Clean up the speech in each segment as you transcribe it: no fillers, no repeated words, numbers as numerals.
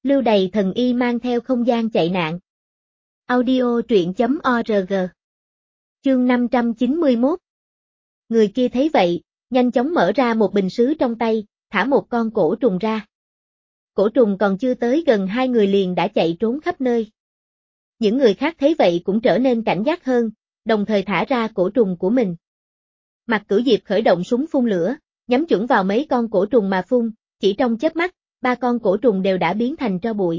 Lưu Đày thần y mang theo không gian chạy nạn. Audio truyện.org. Chương 591. Người kia thấy vậy, nhanh chóng mở ra một bình sứ trong tay, thả một con cổ trùng ra. Cổ trùng còn chưa tới gần hai người liền đã chạy trốn khắp nơi. Những người khác thấy vậy cũng trở nên cảnh giác hơn, đồng thời thả ra cổ trùng của mình. Mạc Cửu Diệp khởi động súng phun lửa, nhắm chuẩn vào mấy con cổ trùng mà phun, chỉ trong chớp mắt, 3 con cổ trùng đều đã biến thành tro bụi.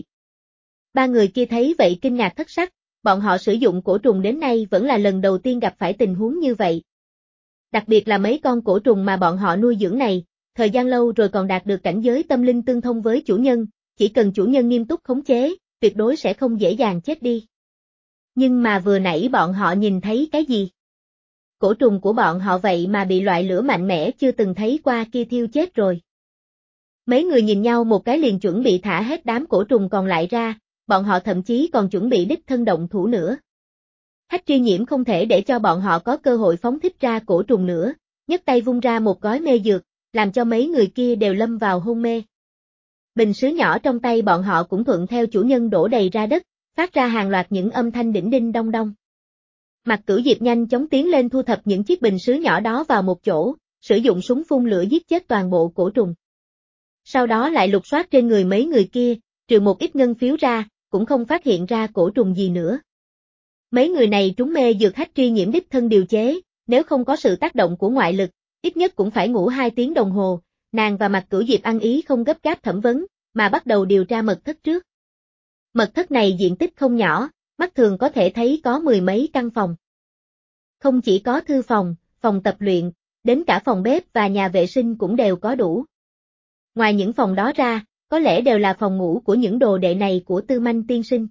Ba người kia thấy vậy kinh ngạc thất sắc, bọn họ sử dụng cổ trùng đến nay vẫn là lần đầu tiên gặp phải tình huống như vậy. Đặc biệt là mấy con cổ trùng mà bọn họ nuôi dưỡng này, thời gian lâu rồi còn đạt được cảnh giới tâm linh tương thông với chủ nhân, chỉ cần chủ nhân nghiêm túc khống chế, tuyệt đối sẽ không dễ dàng chết đi. Nhưng mà vừa nãy bọn họ nhìn thấy cái gì? Cổ trùng của bọn họ vậy mà bị loại lửa mạnh mẽ chưa từng thấy qua kia thiêu chết rồi. Mấy người nhìn nhau một cái liền chuẩn bị thả hết đám cổ trùng còn lại ra, bọn họ thậm chí còn chuẩn bị đích thân động thủ nữa. Hách Tri Nhiễm không thể để cho bọn họ có cơ hội phóng thích ra cổ trùng nữa, nhấc tay vung ra một gói mê dược, làm cho mấy người kia đều lâm vào hôn mê. Bình sứ nhỏ trong tay bọn họ cũng thuận theo chủ nhân đổ đầy ra đất, phát ra hàng loạt những âm thanh đỉnh đinh đong đong. Mạc Cửu Diệp nhanh chóng tiến lên thu thập những chiếc bình sứ nhỏ đó vào một chỗ, sử dụng súng phun lửa giết chết toàn bộ cổ trùng. Sau đó lại lục soát trên người mấy người kia, trừ một ít ngân phiếu ra, cũng không phát hiện ra cổ trùng gì nữa. Mấy người này trúng mê dược Hách Tri Nhiễm đích thân điều chế, nếu không có sự tác động của ngoại lực, ít nhất cũng phải ngủ 2 tiếng đồng hồ, nàng và Mạc Cửu Diệp ăn ý không gấp gáp thẩm vấn, mà bắt đầu điều tra mật thất trước. Mật thất này diện tích không nhỏ, mắt thường có thể thấy có 10 mấy căn phòng. Không chỉ có thư phòng, phòng tập luyện, đến cả phòng bếp và nhà vệ sinh cũng đều có đủ. Ngoài những phòng đó ra, có lẽ đều là phòng ngủ của những đồ đệ này của Tư Manh tiên sinh.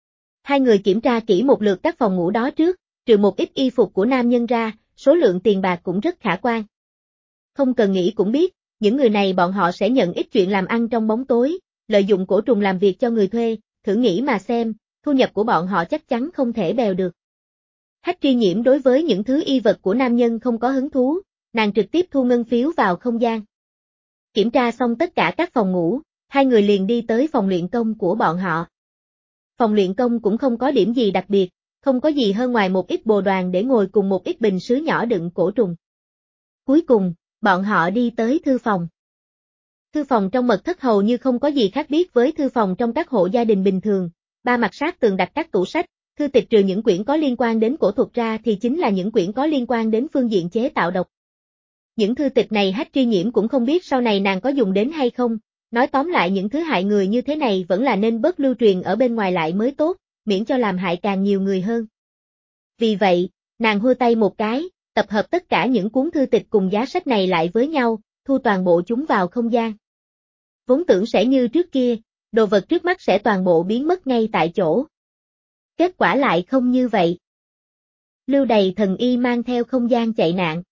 Hai người kiểm tra kỹ một lượt các phòng ngủ đó trước, trừ một ít y phục của nam nhân ra, số lượng tiền bạc cũng rất khả quan. Không cần nghĩ cũng biết, những người này bọn họ sẽ nhận ít chuyện làm ăn trong bóng tối, lợi dụng cổ trùng làm việc cho người thuê, thử nghĩ mà xem, thu nhập của bọn họ chắc chắn không thể bèo được. Hách Tri Nhiễm đối với những thứ y vật của nam nhân không có hứng thú, nàng trực tiếp thu ngân phiếu vào không gian. Kiểm tra xong tất cả các phòng ngủ, hai người liền đi tới phòng luyện công của bọn họ. Phòng luyện công cũng không có điểm gì đặc biệt, không có gì hơn ngoài một ít bồ đoàn để ngồi cùng một ít bình sứ nhỏ đựng cổ trùng. Cuối cùng, bọn họ đi tới thư phòng. Thư phòng trong mật thất hầu như không có gì khác biệt với thư phòng trong các hộ gia đình bình thường, 3 mặt sát tường đặt các tủ sách, thư tịch trừ những quyển có liên quan đến cổ thuật ra thì chính là những quyển có liên quan đến phương diện chế tạo độc. Những thư tịch này Hách Tri Nhiễm cũng không biết sau này nàng có dùng đến hay không, nói tóm lại những thứ hại người như thế này vẫn là nên bớt lưu truyền ở bên ngoài lại mới tốt, miễn cho làm hại càng nhiều người hơn. Vì vậy, nàng hô tay một cái, tập hợp tất cả những cuốn thư tịch cùng giá sách này lại với nhau, thu toàn bộ chúng vào không gian. Vốn tưởng sẽ như trước kia, đồ vật trước mắt sẽ toàn bộ biến mất ngay tại chỗ. Kết quả lại không như vậy. Lưu Đày thần y mang theo không gian chạy nạn.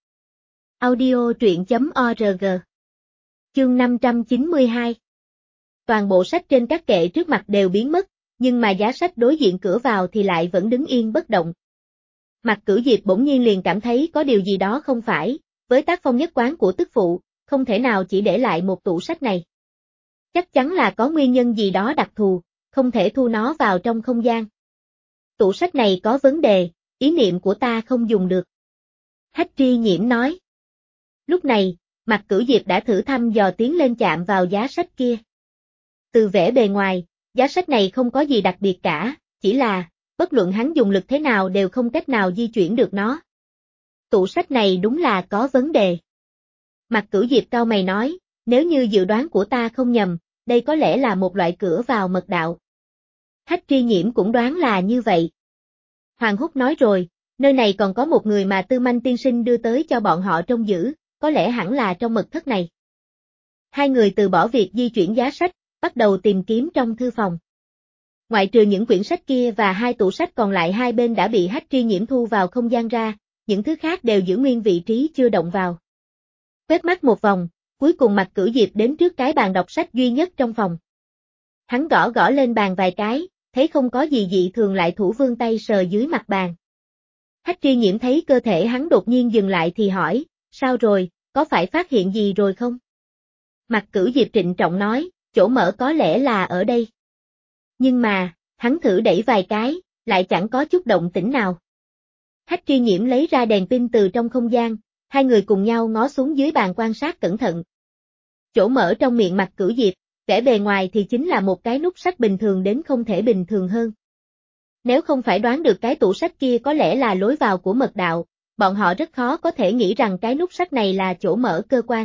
Audio truyện.org. Chương 592. Toàn bộ sách trên các kệ trước mặt đều biến mất, nhưng mà giá sách đối diện cửa vào thì lại vẫn đứng yên bất động. Mạc Cửu Diệp bỗng nhiên liền cảm thấy có điều gì đó không phải, với tác phong nhất quán của tức phụ, không thể nào chỉ để lại một tủ sách này. Chắc chắn là có nguyên nhân gì đó đặc thù, không thể thu nó vào trong không gian. Tủ sách này có vấn đề, ý niệm của ta không dùng được. Hách Tri Nhiễm nói. Lúc này, Mạc Cửu Diệp đã thử thăm dò tiến lên chạm vào giá sách kia. Từ vẻ bề ngoài, giá sách này không có gì đặc biệt cả, chỉ là, bất luận hắn dùng lực thế nào đều không cách nào di chuyển được nó. Tủ sách này đúng là có vấn đề. Mạc Cửu Diệp cau mày nói, nếu như dự đoán của ta không nhầm, đây có lẽ là một loại cửa vào mật đạo. Hách Tri Nhiễm cũng đoán là như vậy. Hoàng Húc nói rồi, nơi này còn có một người mà Tư Manh tiên sinh đưa tới cho bọn họ trông giữ, có lẽ hẳn là trong mật thất này. Hai người từ bỏ việc di chuyển giá sách, bắt đầu tìm kiếm trong thư phòng. Ngoại trừ những quyển sách kia và 2 tủ sách còn lại hai bên đã bị Hách Tri Nhiễm thu vào không gian ra, những thứ khác đều giữ nguyên vị trí chưa động vào. Quét mắt một vòng, cuối cùng Mạc Cửu Diệp đến trước cái bàn đọc sách duy nhất trong phòng. Hắn gõ gõ lên bàn vài cái, thấy không có gì dị thường lại thủ vươn tay sờ dưới mặt bàn. Hách Tri Nhiễm thấy cơ thể hắn đột nhiên dừng lại thì hỏi, sao rồi, có phải phát hiện gì rồi không? Mạc Cửu Diệp trịnh trọng nói, chỗ mở có lẽ là ở đây. Nhưng mà, hắn thử đẩy vài cái, lại chẳng có chút động tĩnh nào. Hách Tri Nhiễm lấy ra đèn pin từ trong không gian, hai người cùng nhau ngó xuống dưới bàn quan sát cẩn thận. Chỗ mở trong miệng Mạc Cửu Diệp, vẻ bề ngoài thì chính là một cái nút sắt bình thường đến không thể bình thường hơn. Nếu không phải đoán được cái tủ sách kia có lẽ là lối vào của mật đạo, bọn họ rất khó có thể nghĩ rằng cái nút sắt này là chỗ mở cơ quan.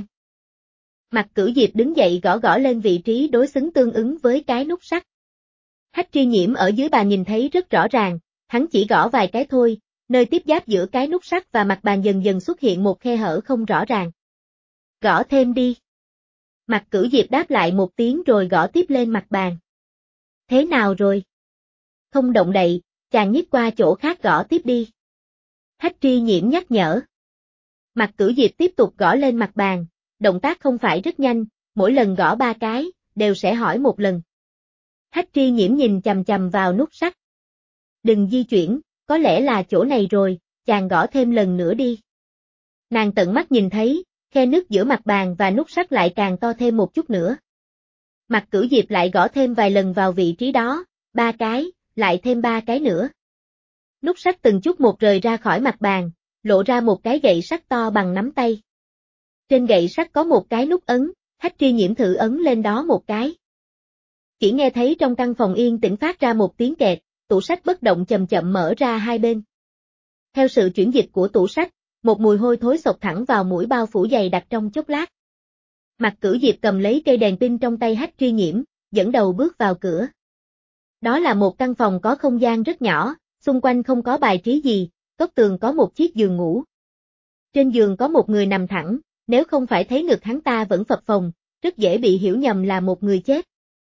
Mạc Cửu Diệp đứng dậy gõ gõ lên vị trí đối xứng tương ứng với cái nút sắt. Hách Tri Nhiễm ở dưới bàn nhìn thấy rất rõ ràng, hắn chỉ gõ vài cái thôi, nơi tiếp giáp giữa cái nút sắt và mặt bàn dần dần xuất hiện một khe hở không rõ ràng. Gõ thêm đi. Mạc Cửu Diệp đáp lại một tiếng rồi gõ tiếp lên mặt bàn. Thế nào rồi? Không động đậy, chàng nhích qua chỗ khác gõ tiếp đi. Hách Tri Nhiễm nhắc nhở. Mạc Cửu Diệp tiếp tục gõ lên mặt bàn, động tác không phải rất nhanh, mỗi lần gõ 3 cái, đều sẽ hỏi một lần. Hách Tri Nhiễm nhìn chằm chằm vào nút sắt. Đừng di chuyển, có lẽ là chỗ này rồi, chàng gõ thêm lần nữa đi. Nàng tận mắt nhìn thấy, khe nứt giữa mặt bàn và nút sắt lại càng to thêm một chút nữa. Mạc Cửu Diệp lại gõ thêm vài lần vào vị trí đó, 3 cái, lại thêm 3 cái nữa. Nút sắt từng chút một rời ra khỏi mặt bàn, lộ ra một cái gậy sắt to bằng nắm tay. Trên gậy sắt có một cái nút ấn, Hách Tri Nhiễm thử ấn lên đó một cái. Chỉ nghe thấy trong căn phòng yên tĩnh phát ra một tiếng kẹt, tủ sách bất động chậm chậm mở ra hai bên. Theo sự chuyển dịch của tủ sách, một mùi hôi thối xộc thẳng vào mũi bao phủ dày đặc trong chốc lát. Mạc Cửu Diệp cầm lấy cây đèn pin trong tay Hách Tri Nhiễm, dẫn đầu bước vào cửa. Đó là một căn phòng có không gian rất nhỏ, xung quanh không có bài trí gì, góc tường có một chiếc giường ngủ. Trên giường có một người nằm thẳng, nếu không phải thấy ngực hắn ta vẫn phập phồng, rất dễ bị hiểu nhầm là một người chết.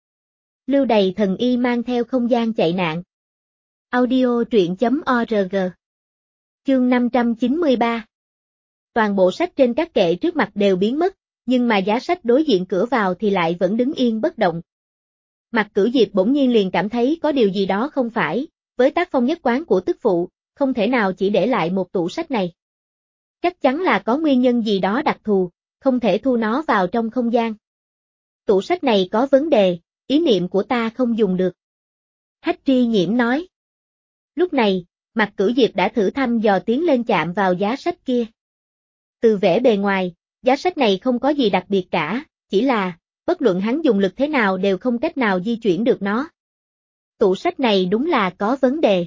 Lưu Đày thần y mang theo không gian chạy nạn. Audio truyện.org. Chương 593. Toàn bộ sách trên các kệ trước mặt đều biến mất, nhưng mà giá sách đối diện cửa vào thì lại vẫn đứng yên bất động. Mạc Cửu Diệp bỗng nhiên liền cảm thấy có điều gì đó không phải, với tác phong nhất quán của tức phụ, không thể nào chỉ để lại một tủ sách này. Chắc chắn là có nguyên nhân gì đó đặc thù, không thể thu nó vào trong không gian. Tủ sách này có vấn đề, ý niệm của ta không dùng được. Hách Tri Nhiễm nói. Lúc này, Mạc Cửu Diệp đã thử thăm dò tiến lên chạm vào giá sách kia. Từ vẻ bề ngoài, giá sách này không có gì đặc biệt cả, chỉ là, bất luận hắn dùng lực thế nào đều không cách nào di chuyển được nó. Tủ sách này đúng là có vấn đề.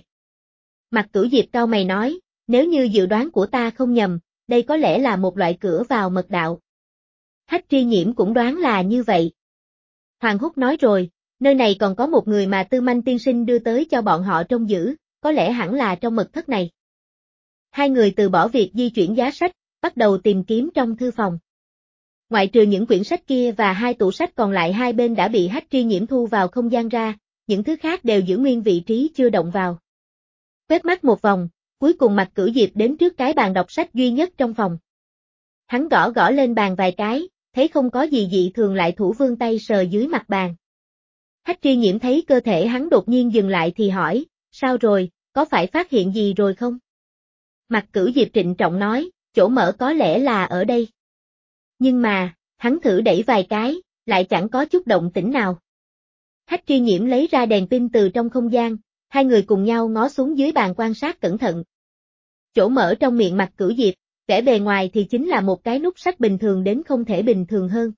Mạc Cửu Diệp cau mày nói, nếu như dự đoán của ta không nhầm, đây có lẽ là một loại cửa vào mật đạo. Hách Tri Nhiễm cũng đoán là như vậy. Hoàng Húc nói rồi, nơi này còn có một người mà Tư Manh tiên sinh đưa tới cho bọn họ trông giữ, có lẽ hẳn là trong mật thất này. Hai người từ bỏ việc di chuyển giá sách, bắt đầu tìm kiếm trong thư phòng. Ngoại trừ những quyển sách kia và hai tủ sách còn lại hai bên đã bị Hách Tri Nhiễm thu vào không gian ra, những thứ khác đều giữ nguyên vị trí chưa động vào. Quét mắt một vòng, cuối cùng Mạc Cửu Diệp đến trước cái bàn đọc sách duy nhất trong phòng. Hắn gõ gõ lên bàn vài cái, thấy không có gì dị thường lại thủ vươn tay sờ dưới mặt bàn. Hách Tri Nhiễm thấy cơ thể hắn đột nhiên dừng lại thì hỏi, sao rồi, có phải phát hiện gì rồi không? Mạc Cửu Diệp trịnh trọng nói, chỗ mở có lẽ là ở đây. Nhưng mà, hắn thử đẩy vài cái, lại chẳng có chút động tĩnh nào. Hách Tri Nhiễm lấy ra đèn pin từ trong không gian, hai người cùng nhau ngó xuống dưới bàn quan sát cẩn thận. Chỗ mở trong miệng Mạc Cửu Diệp, vẻ bề ngoài thì chính là một cái nút sắt bình thường đến không thể bình thường hơn.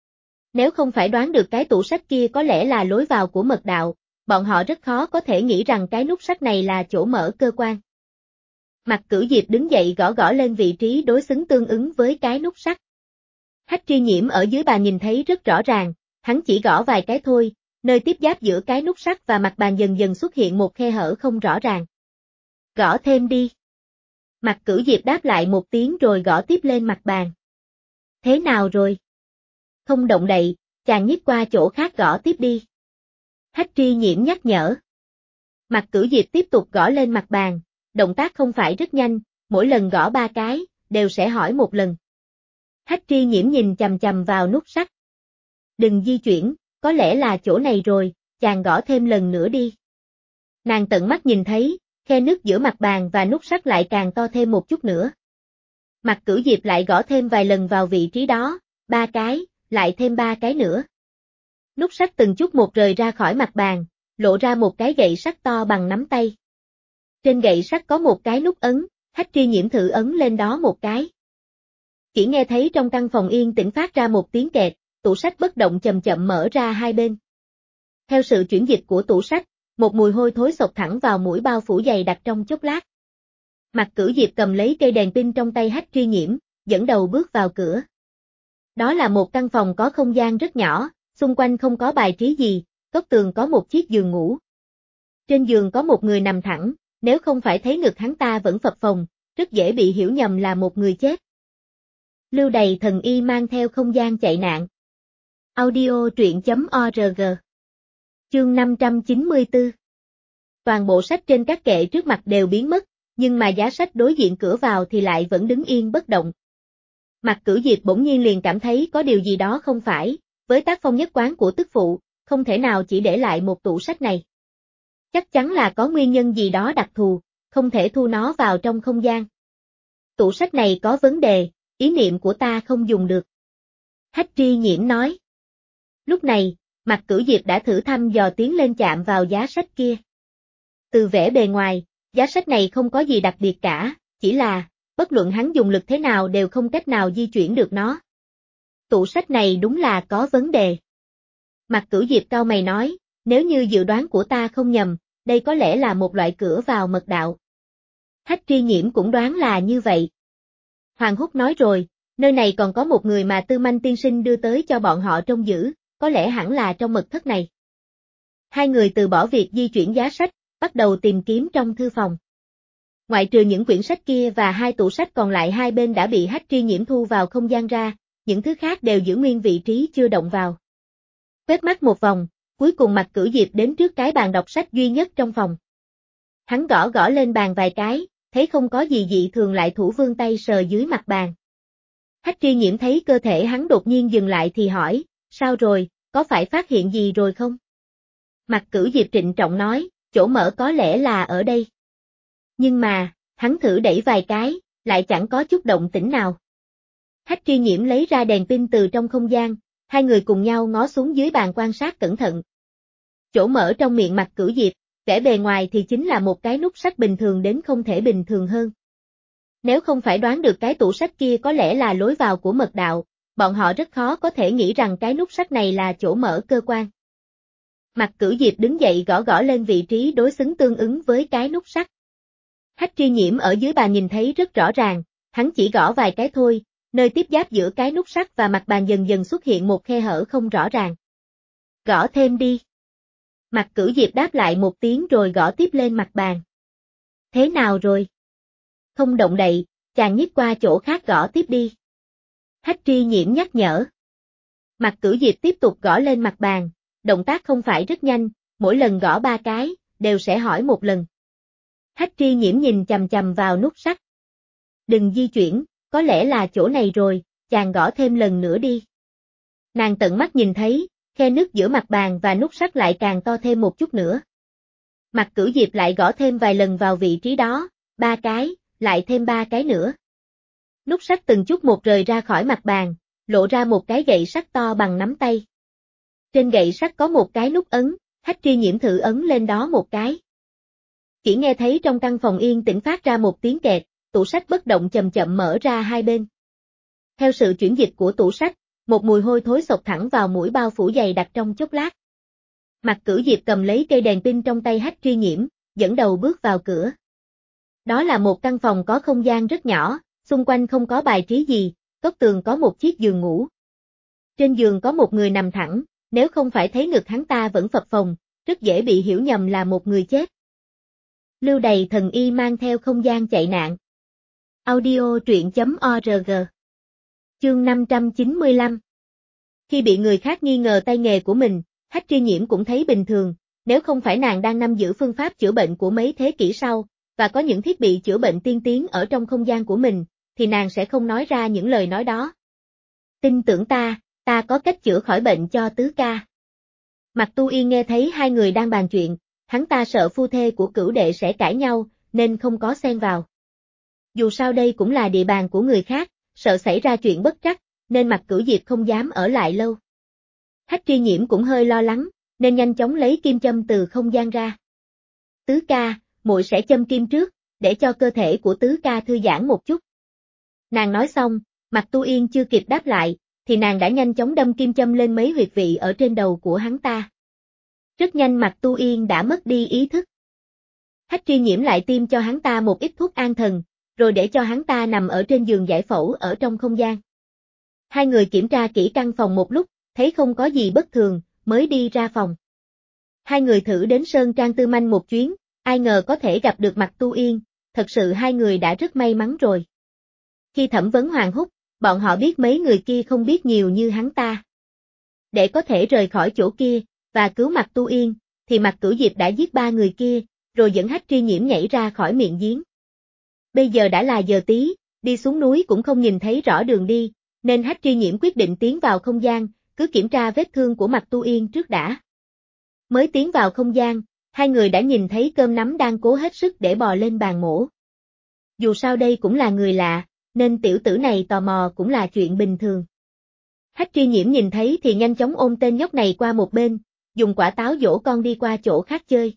Nếu không phải đoán được cái tủ sách kia có lẽ là lối vào của mật đạo, bọn họ rất khó có thể nghĩ rằng cái nút sắt này là chỗ mở cơ quan. Mạc Cửu Diệp đứng dậy gõ gõ lên vị trí đối xứng tương ứng với cái nút sắt. Hách Tri Nhiễm ở dưới bàn nhìn thấy rất rõ ràng, hắn chỉ gõ vài cái thôi, nơi tiếp giáp giữa cái nút sắt và mặt bàn dần dần xuất hiện một khe hở không rõ ràng. Gõ thêm đi. Mạc Cửu Diệp đáp lại một tiếng rồi gõ tiếp lên mặt bàn. Thế nào rồi? Không động đậy, chàng nhích qua chỗ khác gõ tiếp đi. Hách Tri Nhiễm nhắc nhở. Mạc Cửu Diệp tiếp tục gõ lên mặt bàn, động tác không phải rất nhanh, mỗi lần gõ 3 cái, đều sẽ hỏi một lần. Hách Tri Nhiễm nhìn chằm chằm vào nút sắt. Đừng di chuyển, có lẽ là chỗ này rồi, chàng gõ thêm lần nữa đi. Nàng tận mắt nhìn thấy, khe nứt giữa mặt bàn và nút sắt lại càng to thêm một chút nữa. Mạc Cửu Diệp lại gõ thêm vài lần vào vị trí đó, 3 cái, lại thêm 3 cái nữa. Nút sắt từng chút một rời ra khỏi mặt bàn, lộ ra một cái gậy sắt to bằng nắm tay. Trên gậy sắt có một cái nút ấn, Hách Tri Nhiễm thử ấn lên đó một cái. Chỉ nghe thấy trong căn phòng yên tĩnh phát ra một tiếng kẹt, tủ sách bất động chậm chậm mở ra hai bên. Theo sự chuyển dịch của tủ sách, một mùi hôi thối xộc thẳng vào mũi bao phủ dày đặc trong chốc lát. Mạc Cửu Diệp cầm lấy cây đèn pin trong tay Hách Tri Nhiễm, dẫn đầu bước vào cửa. Đó là một căn phòng có không gian rất nhỏ, xung quanh không có bài trí gì, góc tường có một chiếc giường ngủ. Trên giường có một người nằm thẳng, nếu không phải thấy ngực hắn ta vẫn phập phồng, rất dễ bị hiểu nhầm là một người chết. Lưu Đày thần y mang theo không gian chạy nạn. Audio truyện.org. Chương 594. Toàn bộ sách trên các kệ trước mặt đều biến mất, nhưng mà giá sách đối diện cửa vào thì lại vẫn đứng yên bất động. Mạc Cửu Diệp bỗng nhiên liền cảm thấy có điều gì đó không phải, với tác phong nhất quán của tức phụ, không thể nào chỉ để lại một tủ sách này. Chắc chắn là có nguyên nhân gì đó đặc thù, không thể thu nó vào trong không gian. Tủ sách này có vấn đề, ý niệm của ta không dùng được. Hách Tri Nhiễm nói. Lúc này, Mạc Cửu Diệp đã thử thăm dò tiến lên chạm vào giá sách kia. Từ vẻ bề ngoài, giá sách này không có gì đặc biệt cả, chỉ là, bất luận hắn dùng lực thế nào đều không cách nào di chuyển được nó. Tủ sách này đúng là có vấn đề. Mạc Cửu Diệp cau mày nói, nếu như dự đoán của ta không nhầm, đây có lẽ là một loại cửa vào mật đạo. Hách Tri Nhiễm cũng đoán là như vậy. Hoàng Húc nói rồi, nơi này còn có một người mà Tư Manh tiên sinh đưa tới cho bọn họ trông giữ, có lẽ hẳn là trong mật thất này. Hai người từ bỏ việc di chuyển giá sách, bắt đầu tìm kiếm trong thư phòng. Ngoại trừ những quyển sách kia và hai tủ sách còn lại hai bên đã bị Hách Tri Nhiễm thu vào không gian ra, những thứ khác đều giữ nguyên vị trí chưa động vào. Quét mắt một vòng, cuối cùng Mạc Cửu Diệp đến trước cái bàn đọc sách duy nhất trong phòng. Hắn gõ gõ lên bàn vài cái, thấy không có gì dị thường lại thủ vươn tay sờ dưới mặt bàn. Hách Tri Nhiễm thấy cơ thể hắn đột nhiên dừng lại thì hỏi, sao rồi, có phải phát hiện gì rồi không? Mạc Cửu Diệp trịnh trọng nói, chỗ mở có lẽ là ở đây. Nhưng mà, hắn thử đẩy vài cái, lại chẳng có chút động tĩnh nào. Hách Tri Nhiễm lấy ra đèn pin từ trong không gian, hai người cùng nhau ngó xuống dưới bàn quan sát cẩn thận. Chỗ mở trong miệng Mạc Cửu Diệp, vẻ bề ngoài thì chính là một cái nút sắt bình thường đến không thể bình thường hơn. Nếu không phải đoán được cái tủ sách kia có lẽ là lối vào của mật đạo, bọn họ rất khó có thể nghĩ rằng cái nút sắt này là chỗ mở cơ quan. Mạc Cửu Diệp đứng dậy gõ gõ lên vị trí đối xứng tương ứng với cái nút sắt. Hách Tri Nhiễm ở dưới bàn nhìn thấy rất rõ ràng, hắn chỉ gõ vài cái thôi, nơi tiếp giáp giữa cái nút sắt và mặt bàn dần dần xuất hiện một khe hở không rõ ràng. Gõ thêm đi. Mạc Cửu Diệp đáp lại một tiếng rồi gõ tiếp lên mặt bàn. Thế nào rồi? Không động đậy, chàng nhích qua chỗ khác gõ tiếp đi. Hách Tri Nhiễm nhắc nhở. Mạc Cửu Diệp tiếp tục gõ lên mặt bàn, động tác không phải rất nhanh, mỗi lần gõ 3 cái, đều sẽ hỏi một lần. Hách Tri Nhiễm nhìn chằm chằm vào nút sắt. Đừng di chuyển, có lẽ là chỗ này rồi, chàng gõ thêm lần nữa đi. Nàng tận mắt nhìn thấy, khe nứt giữa mặt bàn và nút sắt lại càng to thêm một chút nữa. Mạc Cửu Diệp lại gõ thêm vài lần vào vị trí đó, 3 cái, lại thêm 3 cái nữa. Nút sắt từng chút một rời ra khỏi mặt bàn, lộ ra một cái gậy sắt to bằng nắm tay. Trên gậy sắt có một cái nút ấn, Hách Tri Nhiễm thử ấn lên đó một cái. Chỉ nghe thấy trong căn phòng yên tĩnh phát ra một tiếng kẹt, tủ sách bất động chậm chậm mở ra hai bên. Theo sự chuyển dịch của tủ sách, một mùi hôi thối xộc thẳng vào mũi bao phủ dày đặc trong chốc lát. Mạc Cửu Diệp cầm lấy cây đèn pin trong tay Hách Tri Nhiễm, dẫn đầu bước vào cửa. Đó là một căn phòng có không gian rất nhỏ, xung quanh không có bài trí gì, góc tường có một chiếc giường ngủ. Trên giường có một người nằm thẳng, nếu không phải thấy ngực hắn ta vẫn phập phồng, rất dễ bị hiểu nhầm là một người chết. Lưu Đày thần y mang theo không gian chạy nạn. Audio truyện.org. Chương 595. Khi bị người khác nghi ngờ tay nghề của mình, Hách Tri Nhiễm cũng thấy bình thường, nếu không phải nàng đang nắm giữ phương pháp chữa bệnh của mấy thế kỷ sau, và có những thiết bị chữa bệnh tiên tiến ở trong không gian của mình, thì nàng sẽ không nói ra những lời nói đó. Tin tưởng ta có cách chữa khỏi bệnh cho tứ ca. Mạc Tu Yên nghe thấy hai người đang bàn chuyện, hắn ta sợ phu thê của Cửu đệ sẽ cãi nhau, nên không có xen vào. Dù sao đây cũng là địa bàn của người khác, sợ xảy ra chuyện bất trắc, nên Mạc Cửu Diệp không dám ở lại lâu. Hách Tri Nhiễm cũng hơi lo lắng, nên nhanh chóng lấy kim châm từ không gian ra. Tứ ca, muội sẽ châm kim trước, để cho cơ thể của tứ ca thư giãn một chút. Nàng nói xong, Mạc Tu Yên chưa kịp đáp lại, thì nàng đã nhanh chóng đâm kim châm lên mấy huyệt vị ở trên đầu của hắn ta. Rất nhanh Mạc Tu Yên đã mất đi ý thức. Hách Tri Nhiễm lại tiêm cho hắn ta một ít thuốc an thần, rồi để cho hắn ta nằm ở trên giường giải phẫu ở trong không gian. Hai người kiểm tra kỹ căn phòng một lúc, thấy không có gì bất thường, mới đi ra phòng. Hai người thử đến Sơn Trang Tư Manh một chuyến, ai ngờ có thể gặp được Mạc Tu Yên, thật sự hai người đã rất may mắn rồi. Khi thẩm vấn Hoàng Húc, bọn họ biết mấy người kia không biết nhiều như hắn ta. Để có thể rời khỏi chỗ kia, và cứu Mạc Tu Yên, thì Mạc Cửu Diệp đã giết 3 người kia, rồi dẫn Hách Tri Nhiễm nhảy ra khỏi miệng giếng. Bây giờ đã là giờ tí, đi xuống núi cũng không nhìn thấy rõ đường đi, nên Hách Tri Nhiễm quyết định tiến vào không gian, cứ kiểm tra vết thương của Mạc Tu Yên trước đã. Mới tiến vào không gian, hai người đã nhìn thấy Cơm Nắm đang cố hết sức để bò lên bàn mổ. Dù sao đây cũng là người lạ, nên tiểu tử này tò mò cũng là chuyện bình thường. Hách Tri Nhiễm nhìn thấy thì nhanh chóng ôm tên nhóc này qua một bên, dùng quả táo dỗ con đi qua chỗ khác chơi.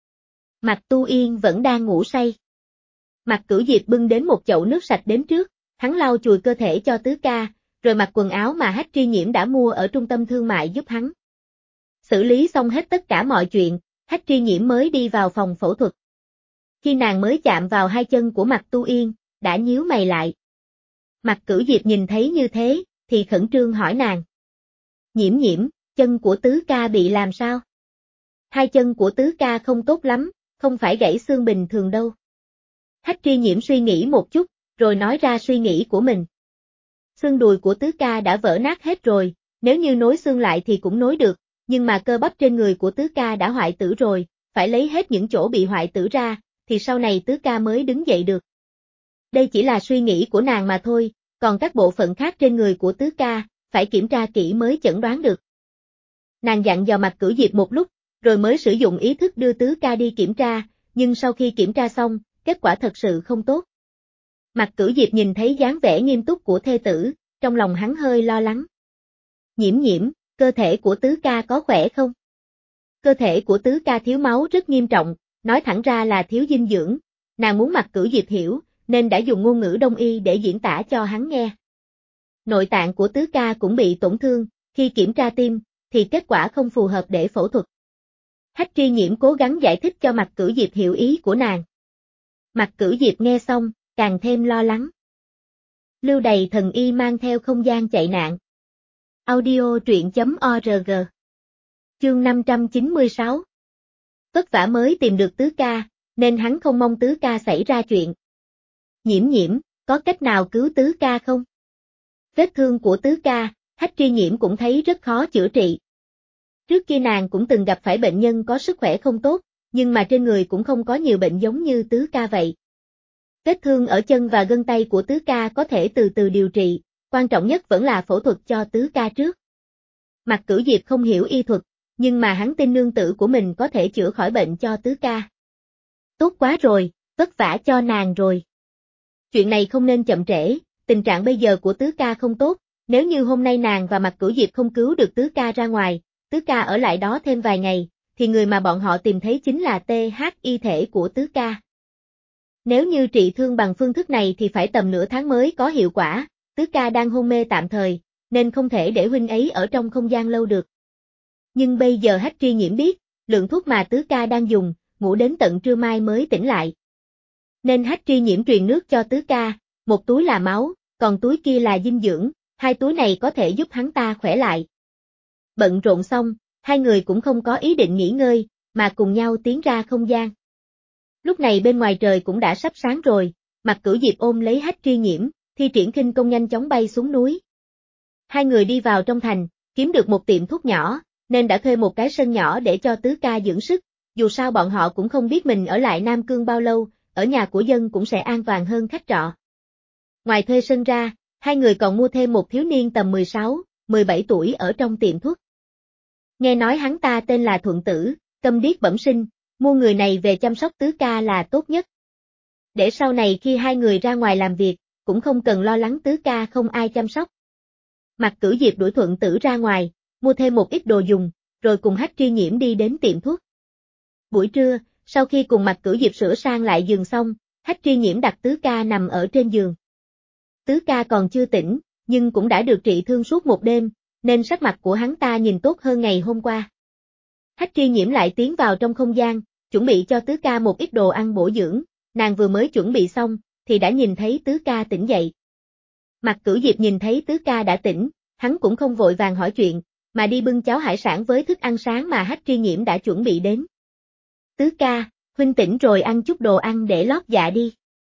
Mạc Tu Yên vẫn đang ngủ say. Mạc Cửu Diệp bưng đến một chậu nước sạch đến trước, hắn lau chùi cơ thể cho tứ ca, rồi mặc quần áo mà Hách Tri Nhiễm đã mua ở trung tâm thương mại giúp hắn. Xử lý xong hết tất cả mọi chuyện, Hách Tri Nhiễm mới đi vào phòng phẫu thuật. Khi nàng mới chạm vào hai chân của Mạc Tu Yên, đã nhíu mày lại. Mạc Cửu Diệp nhìn thấy như thế, thì khẩn trương hỏi nàng. Nhiễm Nhiễm, chân của tứ ca bị làm sao? Hai chân của tứ ca không tốt lắm, không phải gãy xương bình thường đâu. Hách Tri Nhiễm suy nghĩ một chút, rồi nói ra suy nghĩ của mình. Xương đùi của tứ ca đã vỡ nát hết rồi, nếu như nối xương lại thì cũng nối được, nhưng mà cơ bắp trên người của tứ ca đã hoại tử rồi, phải lấy hết những chỗ bị hoại tử ra, thì sau này tứ ca mới đứng dậy được. Đây chỉ là suy nghĩ của nàng mà thôi, còn các bộ phận khác trên người của tứ ca, phải kiểm tra kỹ mới chẩn đoán được. Nàng dặn dò Mạc Cửu Diệp một lúc, rồi mới sử dụng ý thức đưa tứ ca đi kiểm tra, nhưng sau khi kiểm tra xong, kết quả thật sự không tốt. Mạc Cửu Diệp nhìn thấy dáng vẻ nghiêm túc của thê tử, trong lòng hắn hơi lo lắng. Nhiễm Nhiễm, cơ thể của tứ ca có khỏe không? Cơ thể của tứ ca thiếu máu rất nghiêm trọng, nói thẳng ra là thiếu dinh dưỡng, nàng muốn Mạc Cửu Diệp hiểu, nên đã dùng ngôn ngữ Đông y để diễn tả cho hắn nghe. Nội tạng của tứ ca cũng bị tổn thương, khi kiểm tra tim, thì kết quả không phù hợp để phẫu thuật. Hách Tri Nhiễm cố gắng giải thích cho Mạc Cửu Diệp hiểu ý của nàng. Mạc Cửu Diệp nghe xong, càng thêm lo lắng. Lưu Đày thần y mang theo không gian chạy nạn. Audio truyện.org. Chương 596. Vất vả mới tìm được tứ ca, nên hắn không mong tứ ca xảy ra chuyện. Nhiễm Nhiễm, có cách nào cứu tứ ca không? Vết thương của tứ ca, Hách Tri Nhiễm cũng thấy rất khó chữa trị. Trước kia nàng cũng từng gặp phải bệnh nhân có sức khỏe không tốt, nhưng mà trên người cũng không có nhiều bệnh giống như tứ ca vậy. Vết thương ở chân và gân tay của tứ ca có thể từ từ điều trị, quan trọng nhất vẫn là phẫu thuật cho tứ ca trước. Mạc Cửu Diệp không hiểu y thuật, nhưng mà hắn tin nương tử của mình có thể chữa khỏi bệnh cho tứ ca. Tốt quá rồi, vất vả cho nàng rồi. Chuyện này không nên chậm trễ, tình trạng bây giờ của tứ ca không tốt, nếu như hôm nay nàng và Mạc Cửu Diệp không cứu được tứ ca ra ngoài, tứ ca ở lại đó thêm vài ngày, thì người mà bọn họ tìm thấy chính là y thể của tứ ca. Nếu như trị thương bằng phương thức này thì phải tầm nửa tháng mới có hiệu quả, tứ ca đang hôn mê tạm thời, nên không thể để huynh ấy ở trong không gian lâu được. Nhưng bây giờ Hách Tri Nhiễm biết, lượng thuốc mà tứ ca đang dùng, ngủ đến tận trưa mai mới tỉnh lại. Nên Hách Tri Nhiễm truyền nước cho tứ ca, một túi là máu, còn túi kia là dinh dưỡng, hai túi này có thể giúp hắn ta khỏe lại. Bận rộn xong, hai người cũng không có ý định nghỉ ngơi, mà cùng nhau tiến ra không gian. Lúc này bên ngoài trời cũng đã sắp sáng rồi, Mạc Cửu Diệp ôm lấy Hách Tri Nhiễm, thi triển khinh công nhanh chóng bay xuống núi. Hai người đi vào trong thành, kiếm được một tiệm thuốc nhỏ, nên đã thuê một cái sân nhỏ để cho tứ ca dưỡng sức, dù sao bọn họ cũng không biết mình ở lại Nam Cương bao lâu, ở nhà của dân cũng sẽ an toàn hơn khách trọ. Ngoài thuê sân ra, hai người còn mua thêm một thiếu niên tầm 16, 17 tuổi ở trong tiệm thuốc. Nghe nói hắn ta tên là Thuận Tử, câm điếc bẩm sinh, mua người này về chăm sóc tứ ca là tốt nhất. Để sau này khi hai người ra ngoài làm việc, cũng không cần lo lắng tứ ca không ai chăm sóc. Mạc Cửu Diệp đuổi Thuận Tử ra ngoài, mua thêm một ít đồ dùng, rồi cùng Hách Tri Nhiễm đi đến tiệm thuốc. Buổi trưa, sau khi cùng Mạc Cửu Diệp sửa sang lại giường xong, Hách Tri Nhiễm đặt Tứ Ca nằm ở trên giường. Tứ Ca còn chưa tỉnh, nhưng cũng đã được trị thương suốt một đêm, nên sắc mặt của hắn ta nhìn tốt hơn ngày hôm qua. Hách Tri Nhiễm lại tiến vào trong không gian, chuẩn bị cho Tứ Ca một ít đồ ăn bổ dưỡng, nàng vừa mới chuẩn bị xong, thì đã nhìn thấy Tứ Ca tỉnh dậy. Mạc Cửu Diệp nhìn thấy Tứ Ca đã tỉnh, hắn cũng không vội vàng hỏi chuyện, mà đi bưng cháo hải sản với thức ăn sáng mà Hách Tri Nhiễm đã chuẩn bị đến. Tứ Ca, huynh tỉnh rồi ăn chút đồ ăn để lót dạ đi.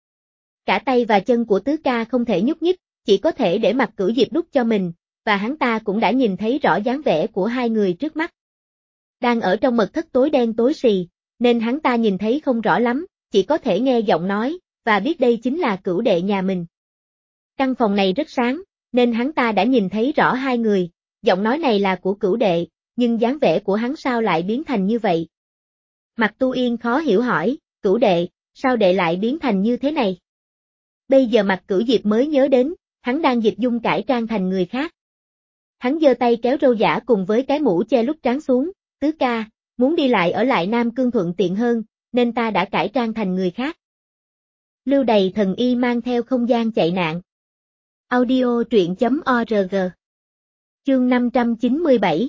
Cả tay và chân của Tứ Ca không thể nhúc nhích, chỉ có thể để Mạc Cửu Diệp đút cho mình, và hắn ta cũng đã nhìn thấy rõ dáng vẻ của hai người trước mắt. Đang ở trong mật thất tối đen tối xì, nên hắn ta nhìn thấy không rõ lắm, chỉ có thể nghe giọng nói, và biết đây chính là Cửu đệ nhà mình. Căn phòng này rất sáng, nên hắn ta đã nhìn thấy rõ hai người, giọng nói này là của Cửu đệ, nhưng dáng vẻ của hắn sao lại biến thành như vậy? Mạc Tu Yên khó hiểu hỏi, Cửu đệ, sao đệ lại biến thành như thế này? Bây giờ Mạc Cửu Diệp mới nhớ đến, hắn đang dịch dung cải trang thành người khác. Hắn giơ tay kéo râu giả cùng với cái mũ che lúc trán xuống, Tứ Ca, muốn đi lại ở lại Nam Cương thuận tiện hơn, nên ta đã cải trang thành người khác. Lưu Đày thần y mang theo không gian chạy nạn. Audio truyện.org. Chương 597.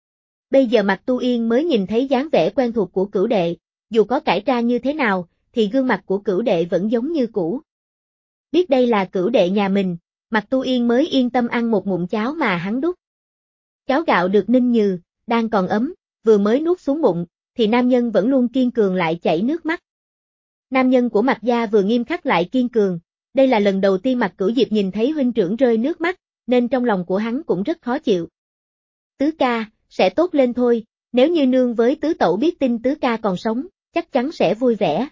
Bây giờ Mạc Tu Yên mới nhìn thấy dáng vẻ quen thuộc của Cửu đệ, dù có cải trang như thế nào, thì gương mặt của Cửu đệ vẫn giống như cũ. Biết đây là Cửu đệ nhà mình, Mạc Tu Yên mới yên tâm ăn một ngụm cháo mà hắn đút. Cháo gạo được ninh nhừ, đang còn ấm, vừa mới nuốt xuống bụng, thì nam nhân vẫn luôn kiên cường lại chảy nước mắt. Nam nhân của Mạc gia vừa nghiêm khắc lại kiên cường, đây là lần đầu tiên Mạc Cửu Diệp nhìn thấy huynh trưởng rơi nước mắt, nên trong lòng của hắn cũng rất khó chịu. Tứ Ca, sẽ tốt lên thôi, nếu như nương với tứ tẩu biết tin Tứ Ca còn sống, chắc chắn sẽ vui vẻ.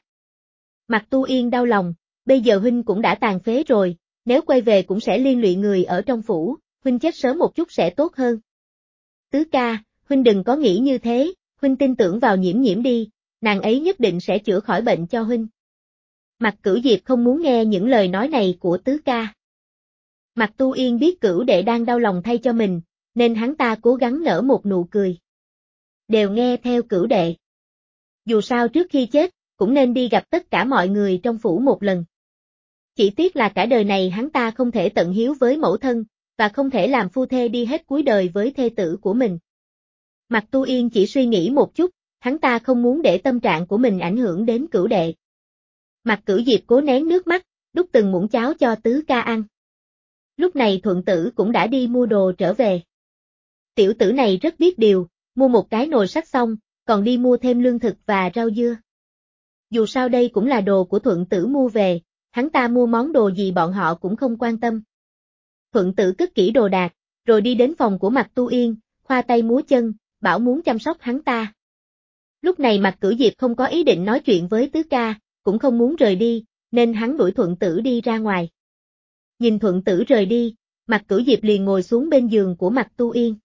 Mạc Tu Yên đau lòng, bây giờ huynh cũng đã tàn phế rồi, nếu quay về cũng sẽ liên lụy người ở trong phủ, huynh chết sớm một chút sẽ tốt hơn. Tứ Ca, huynh đừng có nghĩ như thế, huynh tin tưởng vào Nhiễm Nhiễm đi, nàng ấy nhất định sẽ chữa khỏi bệnh cho huynh. Mạc Cửu Diệp không muốn nghe những lời nói này của Tứ Ca. Mạc Tu Yên biết Cửu đệ đang đau lòng thay cho mình, nên hắn ta cố gắng nở một nụ cười. Đều nghe theo Cửu đệ. Dù sao trước khi chết, cũng nên đi gặp tất cả mọi người trong phủ một lần. Chỉ tiếc là cả đời này hắn ta không thể tận hiếu với mẫu thân, và không thể làm phu thê đi hết cuối đời với thê tử của mình. Mạc Tu Yên chỉ suy nghĩ một chút, hắn ta không muốn để tâm trạng của mình ảnh hưởng đến Cửu đệ. Mạc Cửu Diệp cố nén nước mắt, đút từng muỗng cháo cho Tứ Ca ăn. Lúc này Thuận Tử cũng đã đi mua đồ trở về. Tiểu tử này rất biết điều, mua một cái nồi sắt xong, còn đi mua thêm lương thực và rau dưa. Dù sao đây cũng là đồ của Thuận Tử mua về, hắn ta mua món đồ gì bọn họ cũng không quan tâm. Thuận Tử cất kỹ đồ đạc, rồi đi đến phòng của Mạc Tu Yên, khoa tay múa chân, bảo muốn chăm sóc hắn ta. Lúc này Mạc Cửu Diệp không có ý định nói chuyện với Tứ Ca, cũng không muốn rời đi, nên hắn đuổi Thuận Tử đi ra ngoài. Nhìn Thuận Tử rời đi, Mạc Cửu Diệp liền ngồi xuống bên giường của Mạc Tu Yên.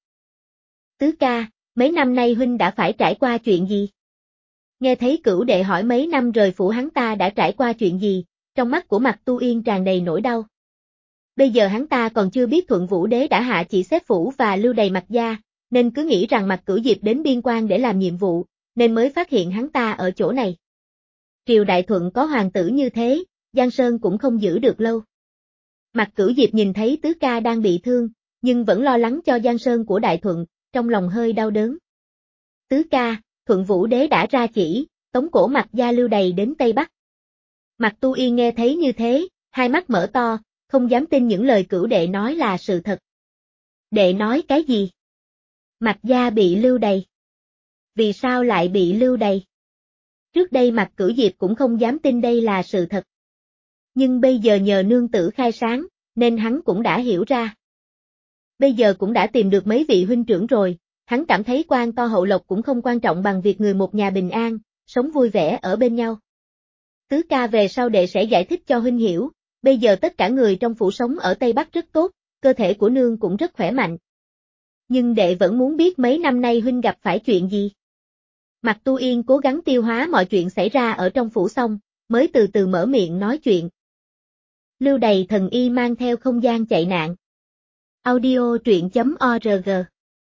Tứ Ca, mấy năm nay huynh đã phải trải qua chuyện gì? Nghe thấy Cửu đệ hỏi mấy năm rời phủ hắn ta đã trải qua chuyện gì, trong mắt của Mạc Tu Yên tràn đầy nỗi đau. Bây giờ hắn ta còn chưa biết Thuận Vũ Đế đã hạ chỉ xếp phủ và lưu đày Mạc gia, nên cứ nghĩ rằng Mạc Cửu Diệp đến biên quan để làm nhiệm vụ, nên mới phát hiện hắn ta ở chỗ này. Triều Đại Thuận có hoàng tử như thế, Giang Sơn cũng không giữ được lâu. Mạc Cửu Diệp nhìn thấy Tứ Ca đang bị thương, nhưng vẫn lo lắng cho Giang Sơn của Đại Thuận, trong lòng hơi đau đớn. Tứ Ca, Thuận Vũ Đế đã ra chỉ, tống cổ Mạc gia lưu đày đến Tây Bắc. Mạc Tu Yên nghe thấy như thế, hai mắt mở to, không dám tin những lời Cửu đệ nói là sự thật. Đệ nói cái gì? Mạc gia bị lưu đày. Vì sao lại bị lưu đày? Trước đây Mạc Cửu Diệp cũng không dám tin đây là sự thật. Nhưng bây giờ nhờ nương tử khai sáng, nên hắn cũng đã hiểu ra. Bây giờ cũng đã tìm được mấy vị huynh trưởng rồi, hắn cảm thấy quan to hậu lộc cũng không quan trọng bằng việc người một nhà bình an, sống vui vẻ ở bên nhau. Tứ Ca về sau đệ sẽ giải thích cho huynh hiểu, bây giờ tất cả người trong phủ sống ở Tây Bắc rất tốt, cơ thể của nương cũng rất khỏe mạnh. Nhưng đệ vẫn muốn biết mấy năm nay huynh gặp phải chuyện gì. Mạc Tu Yên cố gắng tiêu hóa mọi chuyện xảy ra ở trong phủ xong, mới từ từ mở miệng nói chuyện. Lưu đày thần y mang theo không gian chạy nạn. Audio truyện.org.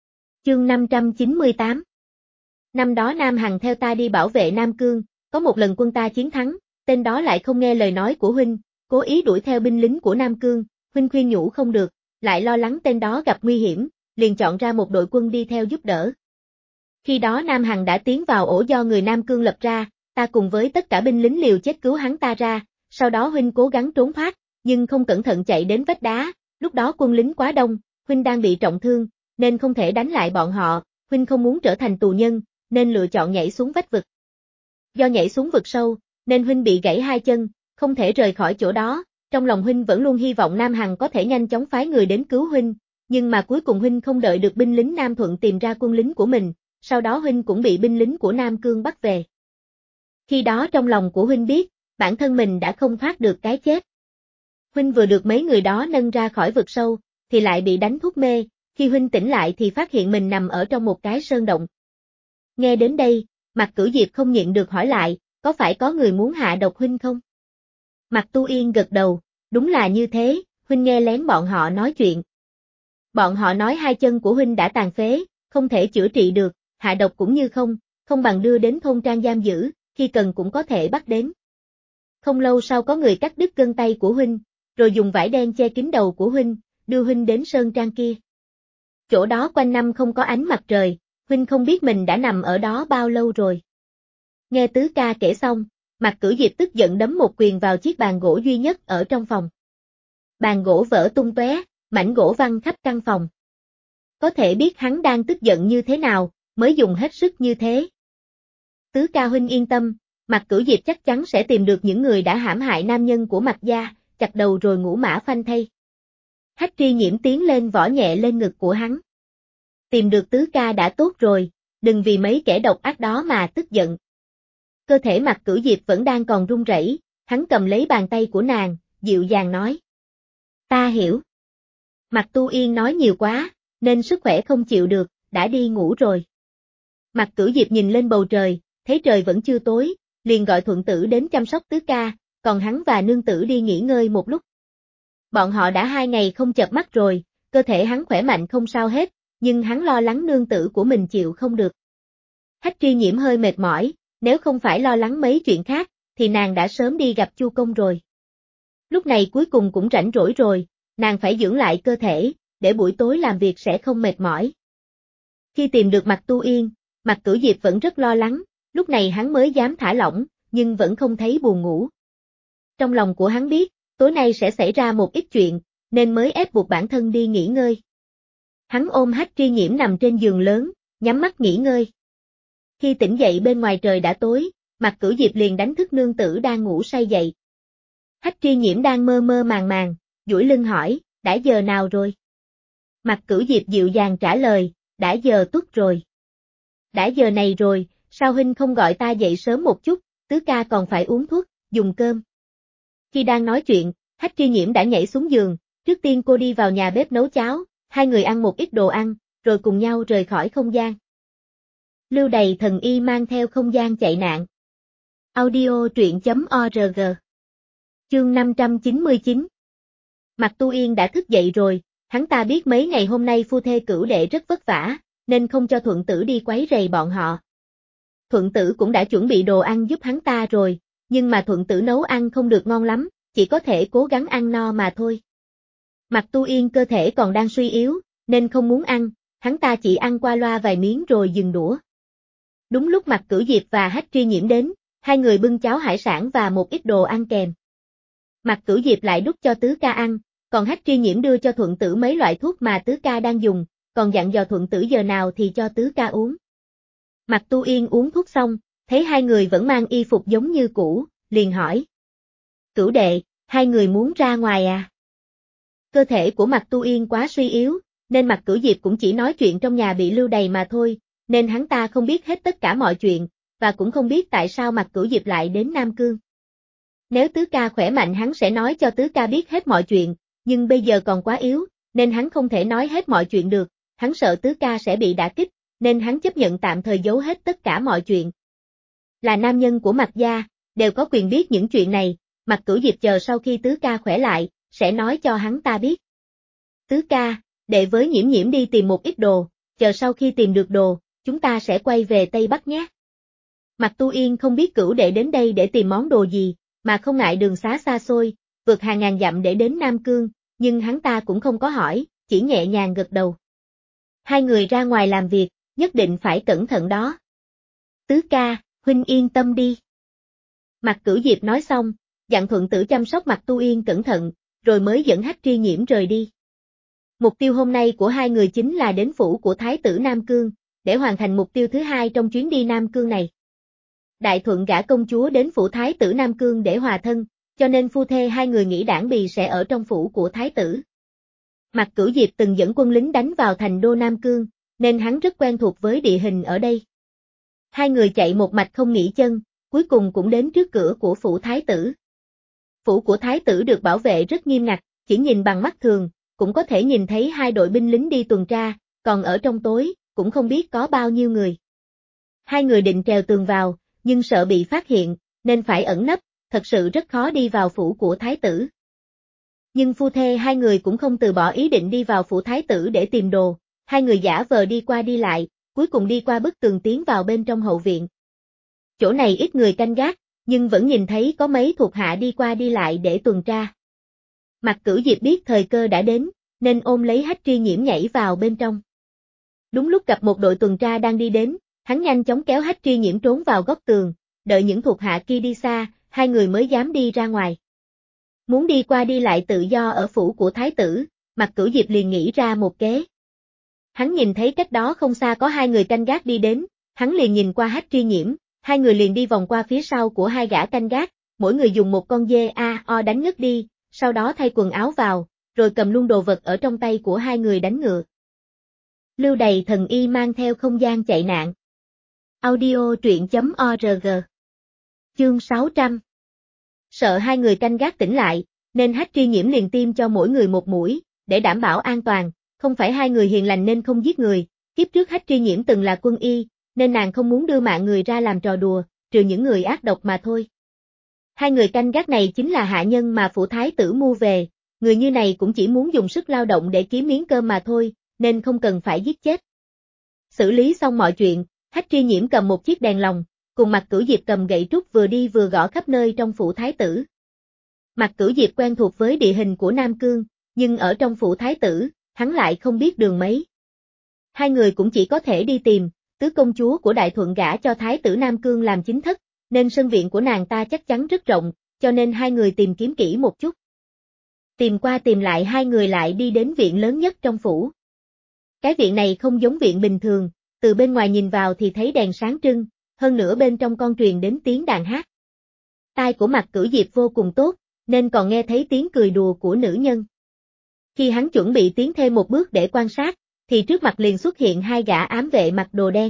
Chương 598. Năm đó Nam Hằng theo ta đi bảo vệ Nam Cương, có một lần quân ta chiến thắng, tên đó lại không nghe lời nói của huynh, cố ý đuổi theo binh lính của Nam Cương, huynh khuyên nhủ không được, lại lo lắng tên đó gặp nguy hiểm, liền chọn ra một đội quân đi theo giúp đỡ. Khi đó Nam Hằng đã tiến vào ổ do người Nam Cương lập ra, ta cùng với tất cả binh lính liều chết cứu hắn ta ra, sau đó huynh cố gắng trốn thoát, nhưng không cẩn thận chạy đến vách đá, lúc đó quân lính quá đông, huynh đang bị trọng thương, nên không thể đánh lại bọn họ, huynh không muốn trở thành tù nhân, nên lựa chọn nhảy xuống vách vực. Do nhảy xuống vực sâu, nên huynh bị gãy hai chân, không thể rời khỏi chỗ đó, trong lòng huynh vẫn luôn hy vọng Nam Hằng có thể nhanh chóng phái người đến cứu huynh, nhưng mà cuối cùng huynh không đợi được binh lính Nam Thuận tìm ra quân lính của mình, sau đó huynh cũng bị binh lính của Nam Cương bắt về. Khi đó trong lòng của huynh biết, bản thân mình đã không thoát được cái chết. Huynh vừa được mấy người đó nâng ra khỏi vực sâu, thì lại bị đánh thuốc mê, khi huynh tỉnh lại thì phát hiện mình nằm ở trong một cái sơn động. Nghe đến đây, Mạc Cửu Diệp không nhịn được hỏi lại, có phải có người muốn hạ độc huynh không? Mạc Tu Yên gật đầu, đúng là như thế, huynh nghe lén bọn họ nói chuyện. Bọn họ nói hai chân của huynh đã tàn phế, không thể chữa trị được, hạ độc cũng như không bằng đưa đến thôn trang giam giữ, khi cần cũng có thể bắt đến. Không lâu sau có người cắt đứt gân tay của huynh, rồi dùng vải đen che kín đầu của huynh, đưa huynh đến sơn trang kia. Chỗ đó quanh năm không có ánh mặt trời, huynh không biết mình đã nằm ở đó bao lâu rồi. Nghe tứ ca kể xong, Mạc Cửu Diệp tức giận đấm một quyền vào chiếc bàn gỗ duy nhất ở trong phòng. Bàn gỗ vỡ tung tóe, mảnh gỗ văng khắp căn phòng. Có thể biết hắn đang tức giận như thế nào, mới dùng hết sức như thế. Tứ ca huynh yên tâm, Mạc Cửu Diệp chắc chắn sẽ tìm được những người đã hãm hại nam nhân của Mạc gia, chặt đầu rồi ngũ mã phanh thây. Hách Tri Nhiễm tiến lên võ nhẹ lên ngực của hắn. Tìm được tứ ca đã tốt rồi, đừng vì mấy kẻ độc ác đó mà tức giận. Cơ thể Mạc Cửu Diệp vẫn đang còn run rẩy, hắn cầm lấy bàn tay của nàng, dịu dàng nói. Ta hiểu. Mạc Tu Yên nói nhiều quá, nên sức khỏe không chịu được, đã đi ngủ rồi. Mạc Cửu Diệp nhìn lên bầu trời, thấy trời vẫn chưa tối, liền gọi Thuận Tử đến chăm sóc tứ ca, còn hắn và nương tử đi nghỉ ngơi một lúc. Bọn họ đã 2 ngày không chợp mắt rồi, cơ thể hắn khỏe mạnh không sao hết, nhưng hắn lo lắng nương tử của mình chịu không được. Hách Tri Nhiễm hơi mệt mỏi, nếu không phải lo lắng mấy chuyện khác, thì nàng đã sớm đi gặp Chu Công rồi. Lúc này cuối cùng cũng rảnh rỗi rồi, nàng phải dưỡng lại cơ thể, để buổi tối làm việc sẽ không mệt mỏi. Khi tìm được Mạc Tu Yên, Mạc Cửu Diệp vẫn rất lo lắng, lúc này hắn mới dám thả lỏng, nhưng vẫn không thấy buồn ngủ. Trong lòng của hắn biết, tối nay sẽ xảy ra một ít chuyện, nên mới ép buộc bản thân đi nghỉ ngơi. Hắn ôm Hách Tri Nhiễm nằm trên giường lớn, nhắm mắt nghỉ ngơi. Khi tỉnh dậy bên ngoài trời đã tối, Mạc Cửu Diệp liền đánh thức nương tử đang ngủ say dậy. Hách Tri Nhiễm đang mơ mơ màng màng, duỗi lưng hỏi, đã giờ nào rồi? Mạc Cửu Diệp dịu dàng trả lời, đã giờ tuất rồi. Đã giờ này rồi, sao huynh không gọi ta dậy sớm một chút, tứ ca còn phải uống thuốc, dùng cơm. Khi đang nói chuyện, Hách Tri Nhiễm đã nhảy xuống giường, trước tiên cô đi vào nhà bếp nấu cháo, hai người ăn một ít đồ ăn, rồi cùng nhau rời khỏi không gian. Lưu Đày thần y mang theo không gian chạy nạn. Audio truyện.org. Chương 599. Mạc Tu Yên đã thức dậy rồi, hắn ta biết mấy ngày hôm nay phu thê cửu đệ rất vất vả, nên không cho Thuận Tử đi quấy rầy bọn họ. Thuận Tử cũng đã chuẩn bị đồ ăn giúp hắn ta rồi, nhưng mà Thuận Tử nấu ăn không được ngon lắm, chỉ có thể cố gắng ăn no mà thôi. Mạc Tu Yên cơ thể còn đang suy yếu, nên không muốn ăn, hắn ta chỉ ăn qua loa vài miếng rồi dừng đũa. Đúng lúc Mạc Cửu Diệp và Hách Tri Nhiễm đến, hai người bưng cháo hải sản và một ít đồ ăn kèm. Mạc Cửu Diệp lại đút cho tứ ca ăn, còn Hách Tri Nhiễm đưa cho Thuận Tử mấy loại thuốc mà tứ ca đang dùng, còn dặn dò Thuận Tử giờ nào thì cho tứ ca uống. Mạc Tu Yên uống thuốc xong, thấy hai người vẫn mang y phục giống như cũ, liền hỏi. Cửu đệ, hai người muốn ra ngoài à? Cơ thể của Mạc Tu Yên quá suy yếu, nên Mạc Cửu Diệp cũng chỉ nói chuyện trong nhà bị Lưu Đày mà thôi, nên hắn ta không biết hết tất cả mọi chuyện, và cũng không biết tại sao Mạc Cửu Diệp lại đến Nam Cương. Nếu tứ ca khỏe mạnh hắn sẽ nói cho tứ ca biết hết mọi chuyện, nhưng bây giờ còn quá yếu, nên hắn không thể nói hết mọi chuyện được, hắn sợ tứ ca sẽ bị đả kích, nên hắn chấp nhận tạm thời giấu hết tất cả mọi chuyện. Là nam nhân của Mạc gia, đều có quyền biết những chuyện này, Mạc Cửu Diệp chờ sau khi tứ ca khỏe lại, sẽ nói cho hắn ta biết. Tứ ca, đệ với Nhiễm Nhiễm đi tìm một ít đồ, chờ sau khi tìm được đồ, chúng ta sẽ quay về Tây Bắc nhé. Mạc Tu Yên không biết cửu đệ đến đây để tìm món đồ gì, mà không ngại đường xá xa xôi, vượt hàng ngàn dặm để đến Nam Cương, nhưng hắn ta cũng không có hỏi, chỉ nhẹ nhàng gật đầu. Hai người ra ngoài làm việc, nhất định phải cẩn thận đó. Tứ ca, huynh yên tâm đi. Mạc Cửu Diệp nói xong, dặn Thuận Tử chăm sóc Mạc Tu Yên cẩn thận, rồi mới dẫn Hách Tri Nhiễm rời đi. Mục tiêu hôm nay của hai người chính là đến phủ của Thái tử Nam Cương, để hoàn thành mục tiêu thứ hai trong chuyến đi Nam Cương này. Đại Thuận gả công chúa đến phủ Thái tử Nam Cương để hòa thân, cho nên phu thê hai người nghĩ Đảng Bì sẽ ở trong phủ của Thái tử. Mạc Cửu Diệp từng dẫn quân lính đánh vào thành đô Nam Cương, nên hắn rất quen thuộc với địa hình ở đây. Hai người chạy một mạch không nghỉ chân, cuối cùng cũng đến trước cửa của phủ Thái tử. Phủ của Thái tử được bảo vệ rất nghiêm ngặt, chỉ nhìn bằng mắt thường, cũng có thể nhìn thấy hai đội binh lính đi tuần tra, còn ở trong tối, cũng không biết có bao nhiêu người. Hai người định trèo tường vào, nhưng sợ bị phát hiện, nên phải ẩn nấp, thật sự rất khó đi vào phủ của Thái tử. Nhưng phu thê hai người cũng không từ bỏ ý định đi vào phủ Thái tử để tìm đồ, hai người giả vờ đi qua đi lại, cuối cùng đi qua bức tường tiến vào bên trong hậu viện. Chỗ này ít người canh gác, nhưng vẫn nhìn thấy có mấy thuộc hạ đi qua đi lại để tuần tra. Mạc Cửu Diệp biết thời cơ đã đến, nên ôm lấy Hách Tri Nhiễm nhảy vào bên trong. Đúng lúc gặp một đội tuần tra đang đi đến, hắn nhanh chóng kéo Hách Tri Nhiễm trốn vào góc tường, đợi những thuộc hạ kia đi xa, hai người mới dám đi ra ngoài. Muốn đi qua đi lại tự do ở phủ của Thái tử, Mạc Cửu Diệp liền nghĩ ra một kế. Hắn nhìn thấy cách đó không xa có hai người canh gác đi đến, hắn liền nhìn qua Hách Tri Nhiễm, hai người liền đi vòng qua phía sau của hai gã canh gác, mỗi người dùng một con dê A.O. đánh ngất đi, sau đó thay quần áo vào, rồi cầm luôn đồ vật ở trong tay của hai người đánh ngựa. Lưu Đày Thần Y mang theo không gian chạy nạn. Audio truyện.org. Chương 600. Sợ hai người canh gác tỉnh lại, nên Hách Tri Nhiễm liền tiêm cho mỗi người một mũi, để đảm bảo an toàn, không phải hai người hiền lành nên không giết người, kiếp trước Hách Tri Nhiễm từng là quân y, nên nàng không muốn đưa mạng người ra làm trò đùa, trừ những người ác độc mà thôi. Hai người canh gác này chính là hạ nhân mà phủ Thái tử mua về, người như này cũng chỉ muốn dùng sức lao động để kiếm miếng cơm mà thôi, nên không cần phải giết chết. Xử lý xong mọi chuyện, Hách Tri Nhiễm cầm một chiếc đèn lồng, cùng Mạc Cửu Diệp cầm gậy trúc vừa đi vừa gõ khắp nơi trong phủ Thái tử. Mạc Cửu Diệp quen thuộc với địa hình của Nam Cương, nhưng ở trong phủ Thái tử, hắn lại không biết đường mấy. Hai người cũng chỉ có thể đi tìm, tứ công chúa của Đại Thuận gả cho Thái tử Nam Cương làm chính thất, nên sân viện của nàng ta chắc chắn rất rộng, cho nên hai người tìm kiếm kỹ một chút. Tìm qua tìm lại hai người lại đi đến viện lớn nhất trong phủ. Cái viện này không giống viện bình thường, từ bên ngoài nhìn vào thì thấy đèn sáng trưng, hơn nữa bên trong con truyền đến tiếng đàn hát. Tai của Mạc Cửu Diệp vô cùng tốt, nên còn nghe thấy tiếng cười đùa của nữ nhân. Khi hắn chuẩn bị tiến thêm một bước để quan sát, thì trước mặt liền xuất hiện hai gã ám vệ mặc đồ đen.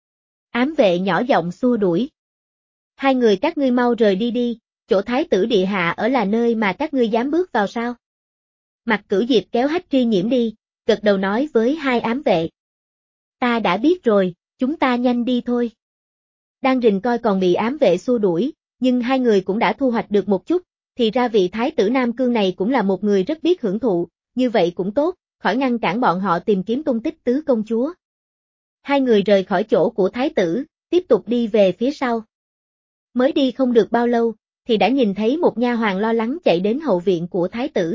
Ám vệ nhỏ giọng xua đuổi. Hai người các ngươi mau rời đi đi, chỗ Thái tử điện hạ ở là nơi mà các ngươi dám bước vào sao? Mạc Cửu Diệp kéo Hách Tri Nhiễm đi, gật đầu nói với hai ám vệ. Ta đã biết rồi, chúng ta nhanh đi thôi. Đang rình coi còn bị ám vệ xua đuổi, nhưng hai người cũng đã thu hoạch được một chút, thì ra vị Thái tử Nam Cương này cũng là một người rất biết hưởng thụ, như vậy cũng tốt, khỏi ngăn cản bọn họ tìm kiếm tung tích tứ công chúa. Hai người rời khỏi chỗ của Thái tử, tiếp tục đi về phía sau. Mới đi không được bao lâu, thì đã nhìn thấy một nha hoàn lo lắng chạy đến hậu viện của Thái tử.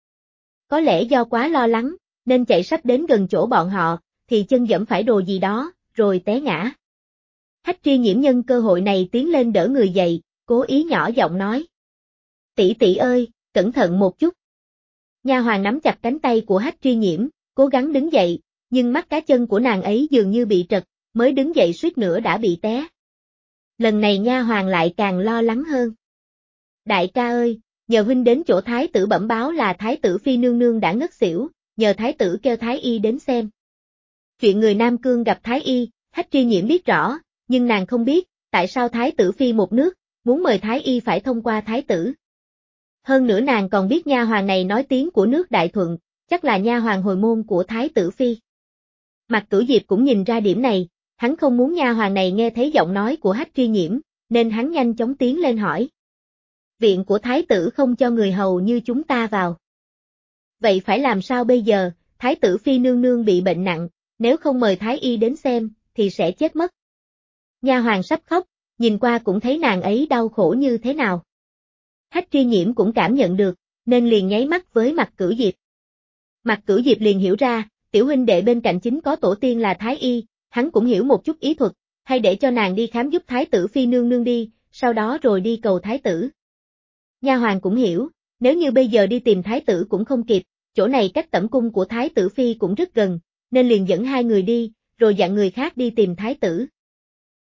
Có lẽ do quá lo lắng, nên chạy sắp đến gần chỗ bọn họ, thì chân giẫm phải đồ gì đó, rồi té ngã. Hách Tri Nhiễm nhân cơ hội này tiến lên đỡ người dậy, cố ý nhỏ giọng nói. Tỷ tỷ ơi, cẩn thận một chút. Nha hoàn nắm chặt cánh tay của Hách Tri Nhiễm, cố gắng đứng dậy, nhưng mắt cá chân của nàng ấy dường như bị trật, mới đứng dậy suýt nữa đã bị té. Lần này nha hoàn lại càng lo lắng hơn. Đại ca ơi, nhờ huynh đến chỗ Thái tử bẩm báo là Thái tử phi nương nương đã ngất xỉu, nhờ Thái tử kêu Thái y đến xem. Chuyện người Nam Cương gặp Thái y, Hách Tri Nhiễm biết rõ, nhưng nàng không biết, tại sao Thái tử phi một nước, muốn mời Thái y phải thông qua Thái tử. Hơn nữa nàng còn biết nha hoàn này nói tiếng của nước Đại Thuận, chắc là nha hoàn hồi môn của Thái tử phi. Mạc Cửu Diệp cũng nhìn ra điểm này, hắn không muốn nha hoàn này nghe thấy giọng nói của Hách Tri Nhiễm, nên hắn nhanh chóng tiến lên hỏi. Viện của Thái tử không cho người hầu như chúng ta vào. Vậy phải làm sao bây giờ, Thái tử phi nương nương bị bệnh nặng, nếu không mời thái y đến xem, thì sẽ chết mất. Nha hoàn sắp khóc, nhìn qua cũng thấy nàng ấy đau khổ như thế nào. Hách Tri Nhiễm cũng cảm nhận được, nên liền nháy mắt với Mạc Cửu Diệp. Mạc Cửu Diệp liền hiểu ra, tiểu huynh đệ bên cạnh chính có tổ tiên là thái y, hắn cũng hiểu một chút ý thuật, hay để cho nàng đi khám giúp thái tử phi nương nương đi, sau đó rồi đi cầu thái tử. Nha hoàn cũng hiểu, nếu như bây giờ đi tìm thái tử cũng không kịp, chỗ này cách tẩm cung của thái tử phi cũng rất gần, nên liền dẫn hai người đi, rồi dặn người khác đi tìm thái tử.